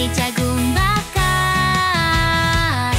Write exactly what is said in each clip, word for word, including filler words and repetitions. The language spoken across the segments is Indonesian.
membeli jagung bakar.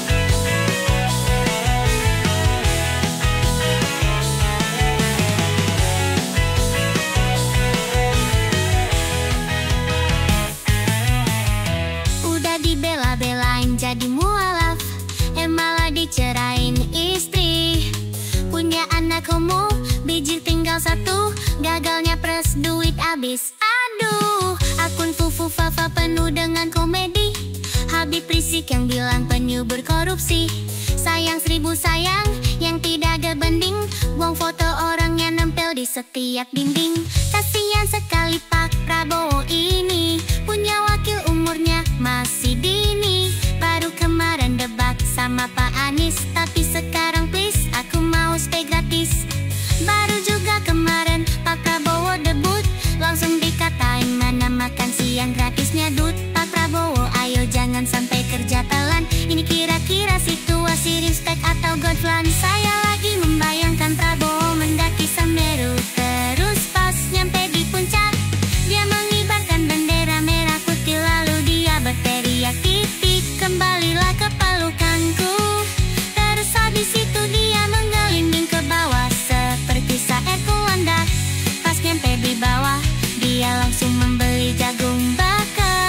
Udah dibela-belain jadi mualaf, eh malah dicerain istri. Punya anak homo, biji tinggal satu, gagalnya pres duit abis. Aduh, akun Fufu Fafa penuh dengan komedi. Habib Rizik yang bilang penyu berkorupsi. Sayang seribu sayang yang tidak ada banding. Buang foto orang yang nempel di setiap dinding. Kasihan sekali Pak Prabowo ini, punya wakil umurnya masih dini. Baru kemarin debat sama Pak Anies, tapi sekarang please aku mau stay gratis. Baru juga kemarin Pak Prabowo debut, langsung dikatain mana makan siang gratisnya dud. Pak Prabowo ayo jangan sampai kerja telan. Ini kira-kira situasi respect atau godflan? Saya lagi membayangkan Prabowo mendaki Semeru, terus pas nyampe di puncak dia mengibarkan bendera merah putih, lalu dia berteriak titik kembalilah ke pelukanku. Terus habis itu dia menggelinding ke bawah seperti seekor landak. Pas nyampe di bawah dia langsung membeli jagung bakar.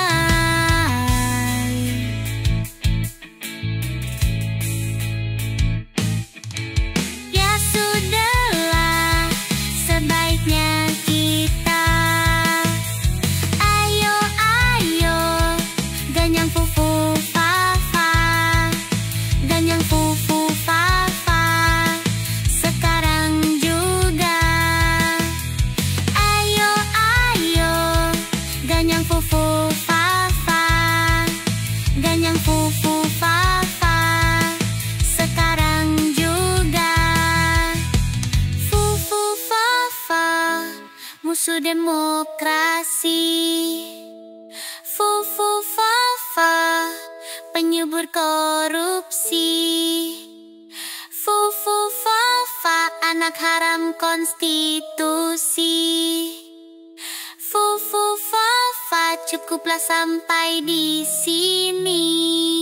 Ya sudahlah, sebaiknya kita ayo ayo ganyang Fufu Fafa, ganyang Fufu Fafa sekarang juga. Ayo ayo ganyang Fufu Fafa, ganyang Fufu Fafa sekarang juga. Fufu Fafa musuh demokrasi. Fufu Fafa penyubur korupsi. Fufu Fafa anak haram konstitusi. Fufu Fafa cukuplah sampai di sini.